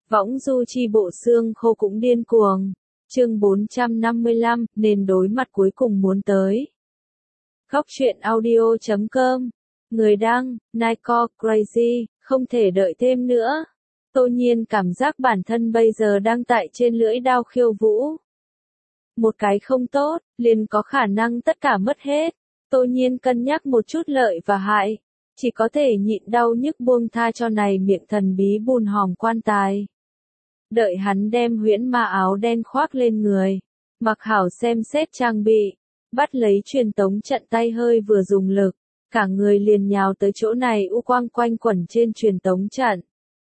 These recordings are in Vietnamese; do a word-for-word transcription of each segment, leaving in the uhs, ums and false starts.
Võng du chi bộ xương khô cũng điên cuồng. Chương bốn trăm năm mươi lăm, nên đối mặt cuối cùng muốn tới. Góc truyện audio chấm com. Người đăng, Nico Crazy, không thể đợi thêm nữa. Tô Nhiên cảm giác bản thân bây giờ đang tại trên lưỡi đao khiêu vũ. Một cái không tốt, liền có khả năng tất cả mất hết. Tô Nhiên cân nhắc một chút lợi và hại. Chỉ có thể nhịn đau nhức buông tha cho này miệng thần bí bùn hòm quan tài. Đợi hắn đem huyễn ma áo đen khoác lên người. Mặc hảo xem xét trang bị. Bắt lấy truyền tống trận tay hơi vừa dùng lực. Cả người liền nhào tới chỗ này u quang quanh quẩn trên truyền tống trận.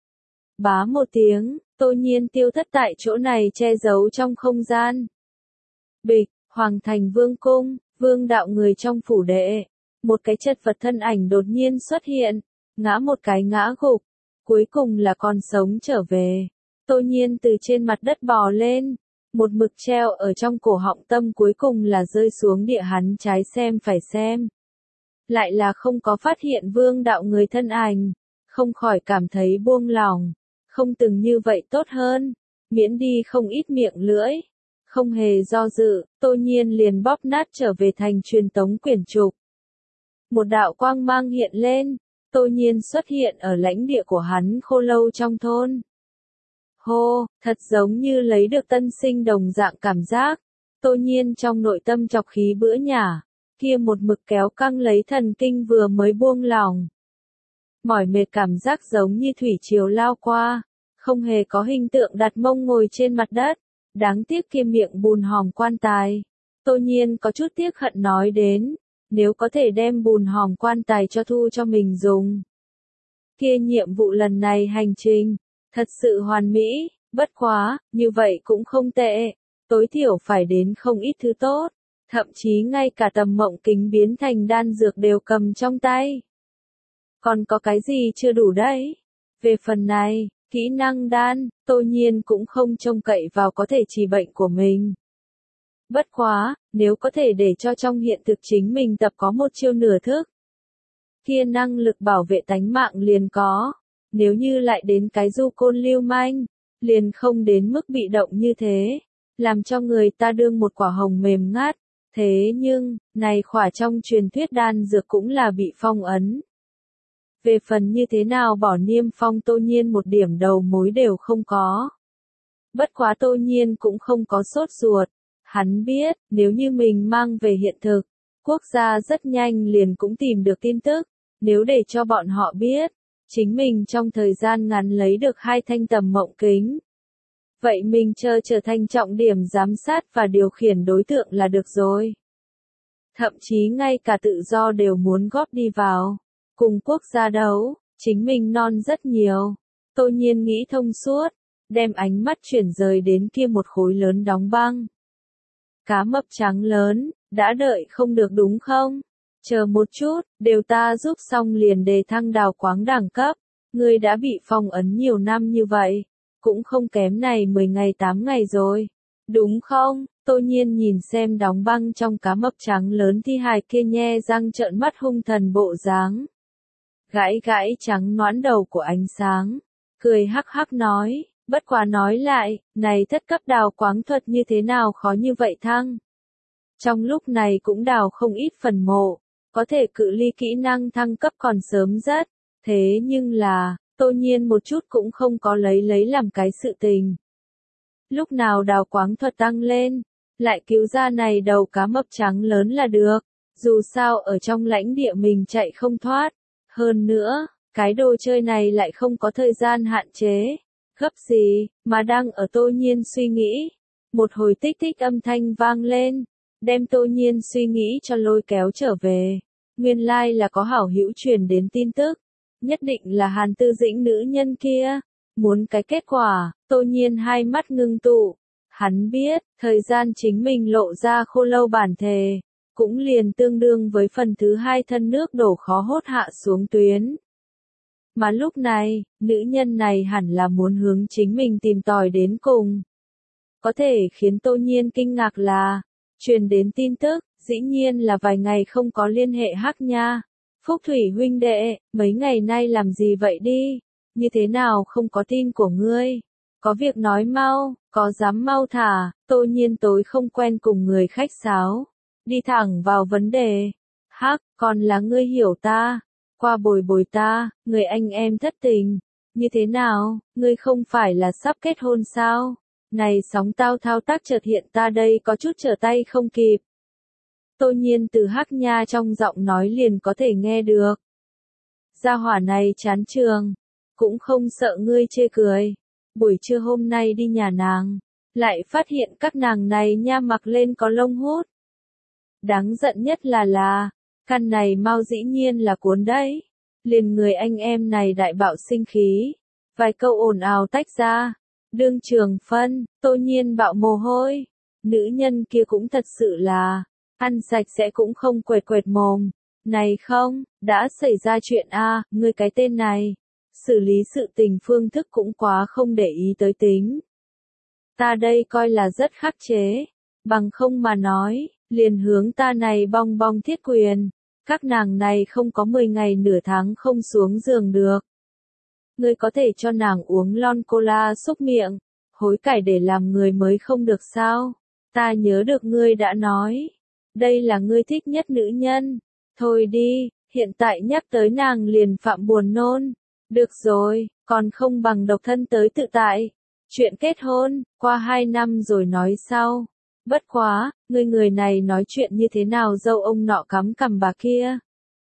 Bá một tiếng, Tô Nhiên tiêu thất tại chỗ này che giấu trong không gian. Bịch, Hoàng thành vương cung, vương đạo người trong phủ đệ. Một cái chật vật thân ảnh đột nhiên xuất hiện, ngã một cái ngã gục, cuối cùng là còn sống trở về. Tô Nhiên từ trên mặt đất bò lên, một mực treo ở trong cổ họng tâm cuối cùng là rơi xuống địa hắn trái xem phải xem. Lại là không có phát hiện vương đạo người thân ảnh, không khỏi cảm thấy buông lòng, không từng như vậy tốt hơn, miễn đi không ít miệng lưỡi. Không hề do dự, Tô Nhiên liền bóp nát trở về thành truyền tống quyển trục. Một đạo quang mang hiện lên, Tô Nhiên xuất hiện ở lãnh địa của hắn Khô Lâu trong thôn. Hô, thật giống như lấy được tân sinh đồng dạng cảm giác. Tô Nhiên trong nội tâm chọc khí bữa nhả, kia một mực kéo căng lấy thần kinh vừa mới buông lòng. Mỏi mệt cảm giác giống như thủy triều lao qua, không hề có hình tượng đặt mông ngồi trên mặt đất. Đáng tiếc kia miệng bùn hòm quan tài. Tô Nhiên có chút tiếc hận nói đến, nếu có thể đem bùn hòm quan tài cho thu cho mình dùng. Kia nhiệm vụ lần này hành trình, thật sự hoàn mỹ, bất quá, như vậy cũng không tệ, tối thiểu phải đến không ít thứ tốt, thậm chí ngay cả tầm mộng kính biến thành đan dược đều cầm trong tay. Còn có cái gì chưa đủ đấy? Về phần này, kỹ năng đan, Tô Nhiên cũng không trông cậy vào có thể trị bệnh của mình. Bất quá, nếu có thể để cho trong hiện thực chính mình tập có một chiêu nửa thức, kia năng lực bảo vệ tánh mạng liền có. Nếu như lại đến cái du côn lưu manh, liền không đến mức bị động như thế, làm cho người ta đương một quả hồng mềm ngát. Thế nhưng, này khỏa trong truyền thuyết đan dược cũng là bị phong ấn. Về phần như thế nào bỏ niêm phong Tô Nhiên một điểm đầu mối đều không có. Bất quá Tô Nhiên cũng không có sốt ruột. Hắn biết, nếu như mình mang về hiện thực, quốc gia rất nhanh liền cũng tìm được tin tức. Nếu để cho bọn họ biết, chính mình trong thời gian ngắn lấy được hai thanh tầm mộng kính. Vậy mình chờ trở thành trọng điểm giám sát và điều khiển đối tượng là được rồi. Thậm chí ngay cả tự do đều muốn góp đi vào. Cùng quốc gia đấu, chính mình non rất nhiều. Tô Nhiên nghĩ thông suốt, đem ánh mắt chuyển rời đến kia một khối lớn đóng băng. Cá mập trắng lớn, đã đợi không được đúng không? Chờ một chút, đều ta giúp xong liền đề thăng đào quáng đẳng cấp. Ngươi đã bị phong ấn nhiều năm như vậy, cũng không kém này mười ngày tám ngày rồi. Đúng không? Tô Nhiên nhìn xem đóng băng trong cá mập trắng lớn thi hài kia nhe răng trợn mắt hung thần bộ dáng. Gãi gãi trắng nõn đầu của ánh sáng, cười hắc hắc nói, bất quá nói lại, này thất cấp đào quáng thuật như thế nào khó như vậy thăng. Trong lúc này cũng đào không ít phần mộ, có thể cự ly kỹ năng thăng cấp còn sớm rất, thế nhưng là, Tô Nhiên một chút cũng không có lấy lấy làm cái sự tình. Lúc nào đào quáng thuật tăng lên, lại cứu ra này đầu cá mập trắng lớn là được, dù sao ở trong lãnh địa mình chạy không thoát. Hơn nữa, cái đồ chơi này lại không có thời gian hạn chế. Gấp gì, mà đang ở Tô Nhiên suy nghĩ. Một hồi tích tích âm thanh vang lên, đem Tô Nhiên suy nghĩ cho lôi kéo trở về. Nguyên lai like là có hảo hữu truyền đến tin tức. Nhất định là Hàn Tư Dĩnh nữ nhân kia. Muốn cái kết quả, Tô Nhiên hai mắt ngưng tụ. Hắn biết, thời gian chính mình lộ ra Khô Lâu bản thề. Cũng liền tương đương với phần thứ hai thân nước đổ khó hốt hạ xuống tuyến. Mà lúc này, nữ nhân này hẳn là muốn hướng chính mình tìm tòi đến cùng. Có thể khiến Tô Nhiên kinh ngạc là, truyền đến tin tức, dĩ nhiên là vài ngày không có liên hệ Hắc Nha. Phúc Thủy huynh đệ, mấy ngày nay làm gì vậy đi? Như thế nào không có tin của ngươi? Có việc nói mau, có dám mau thả, Tô Nhiên tối không quen cùng người khách sáo. Đi thẳng vào vấn đề. Hắc, còn là ngươi hiểu ta. Qua bồi bồi ta, người anh em thất tình. Như thế nào, ngươi không phải là sắp kết hôn sao? Này sóng tao thao tác chợt hiện ta đây có chút trở tay không kịp. Tô Nhiên từ Hắc Nha trong giọng nói liền có thể nghe được. Gia hỏa này chán trường, cũng không sợ ngươi chê cười. Buổi trưa hôm nay đi nhà nàng, lại phát hiện các nàng này nha mặc lên có lông hút. Đáng giận nhất là là, căn này mau dĩ nhiên là cuốn đấy. Liền người anh em này đại bạo sinh khí. Vài câu ồn ào tách ra. Đương trường phân, Tô Nhiên bạo mồ hôi. Nữ nhân kia cũng thật sự là, ăn sạch sẽ cũng không quệt quệt mồm. Này không, đã xảy ra chuyện a, à, ngươi cái tên này. Xử lý sự tình phương thức cũng quá không để ý tới tính. Ta đây coi là rất khắc chế. Bằng không mà nói, liền hướng ta này bong bong thiết quyền. Các nàng này không có mười ngày nửa tháng không xuống giường được. Ngươi có thể cho nàng uống lon cola xúc miệng, hối cải để làm người mới không được sao? Ta nhớ được ngươi đã nói. Đây là ngươi thích nhất nữ nhân. Thôi đi, hiện tại nhắc tới nàng liền phạm buồn nôn. Được rồi, còn không bằng độc thân tới tự tại. Chuyện kết hôn, qua hai năm rồi nói sau. Bất quá, ngươi người này nói chuyện như thế nào dâu ông nọ cắm cằm bà kia.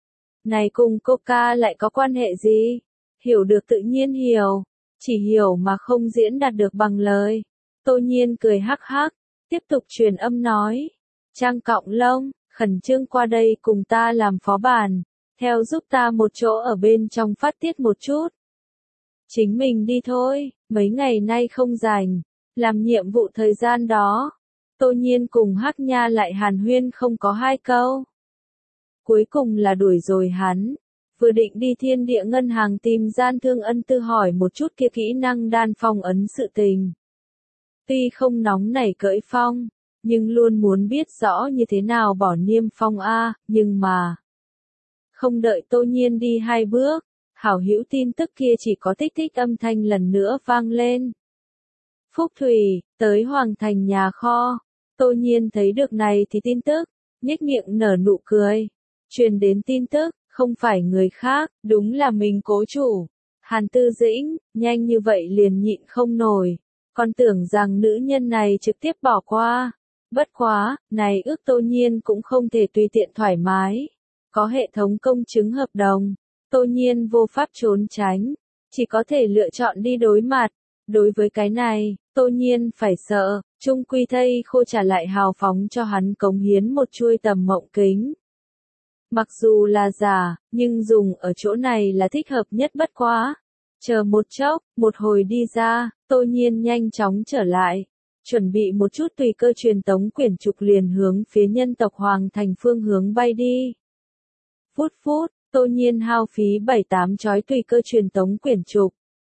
Này cùng Coca lại có quan hệ gì? Hiểu được tự nhiên hiểu, chỉ hiểu mà không diễn đạt được bằng lời. Tô Nhiên cười hắc hắc, tiếp tục truyền âm nói. Trang Cọng Lông, khẩn trương qua đây cùng ta làm phó bản, theo giúp ta một chỗ ở bên trong phát tiết một chút. Chính mình đi thôi, mấy ngày nay không rảnh, làm nhiệm vụ thời gian đó. Tô Nhiên cùng Hắc Nha lại hàn huyên không có hai câu. Cuối cùng là đuổi rồi hắn. Vừa định đi Thiên Địa Ngân Hàng tìm Gian Thương Ân Tư hỏi một chút kia kỹ năng đan phong ấn sự tình. Tuy không nóng nảy cỡi phong, nhưng luôn muốn biết rõ như thế nào bỏ niêm phong a, nhưng mà không đợi Tô Nhiên đi hai bước, hảo hữu tin tức kia chỉ có tích tích âm thanh lần nữa vang lên. Phúc Thủy, tới Hoàng Thành nhà kho. Tô Nhiên thấy được này thì tin tức, nhếch miệng nở nụ cười. Truyền đến tin tức, không phải người khác, đúng là mình cố chủ. Hàn Tư Dĩnh, nhanh như vậy liền nhịn không nổi. Còn tưởng rằng nữ nhân này trực tiếp bỏ qua. Bất quá, này ước Tô Nhiên cũng không thể tùy tiện thoải mái. Có hệ thống công chứng hợp đồng. Tô Nhiên vô pháp trốn tránh. Chỉ có thể lựa chọn đi đối mặt. Đối với cái này, Tô Nhiên phải sợ. Trung quy thây khô trả lại hào phóng cho hắn cống hiến một chuôi tầm mộng kính. Mặc dù là giả, nhưng dùng ở chỗ này là thích hợp nhất bất quá. Chờ một chốc, một hồi đi ra, Tô Nhiên nhanh chóng trở lại. Chuẩn bị một chút tùy cơ truyền tống quyển trục liền hướng phía nhân tộc Hoàng Thành phương hướng bay đi. Phút phút, Tô Nhiên hao phí bảy tám chói tùy cơ truyền tống quyển trục.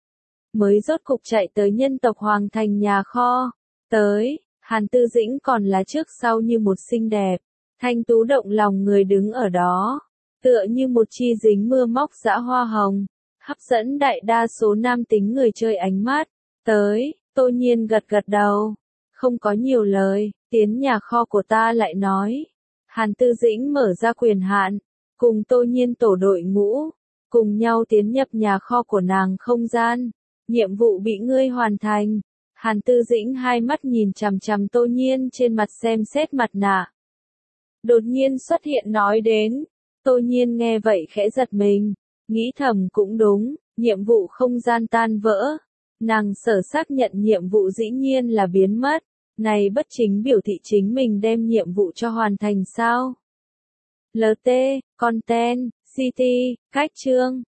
Mới rốt cục chạy tới nhân tộc Hoàng Thành nhà kho. Tới, Hàn Tư Dĩnh còn là trước sau như một xinh đẹp. Thanh tú động lòng người đứng ở đó, tựa như một chi dính mưa móc dã hoa hồng, hấp dẫn đại đa số nam tính người chơi ánh mắt. Tới, Tô Nhiên gật gật đầu, không có nhiều lời, tiến nhà kho của ta lại nói. Hàn Tư Dĩnh mở ra quyền hạn, cùng Tô Nhiên tổ đội ngũ, cùng nhau tiến nhập nhà kho của nàng không gian. Nhiệm vụ bị ngươi hoàn thành. Hàn Tư Dĩnh hai mắt nhìn chằm chằm Tô Nhiên trên mặt xem xét mặt nạ. Đột nhiên xuất hiện nói đến. Tô Nhiên nghe vậy khẽ giật mình. Nghĩ thầm cũng đúng, nhiệm vụ không gian tan vỡ. Nàng sở xác nhận nhiệm vụ dĩ nhiên là biến mất. Này bất chính biểu thị chính mình đem nhiệm vụ cho hoàn thành sao? lờ tê, Content, City, Cách chương.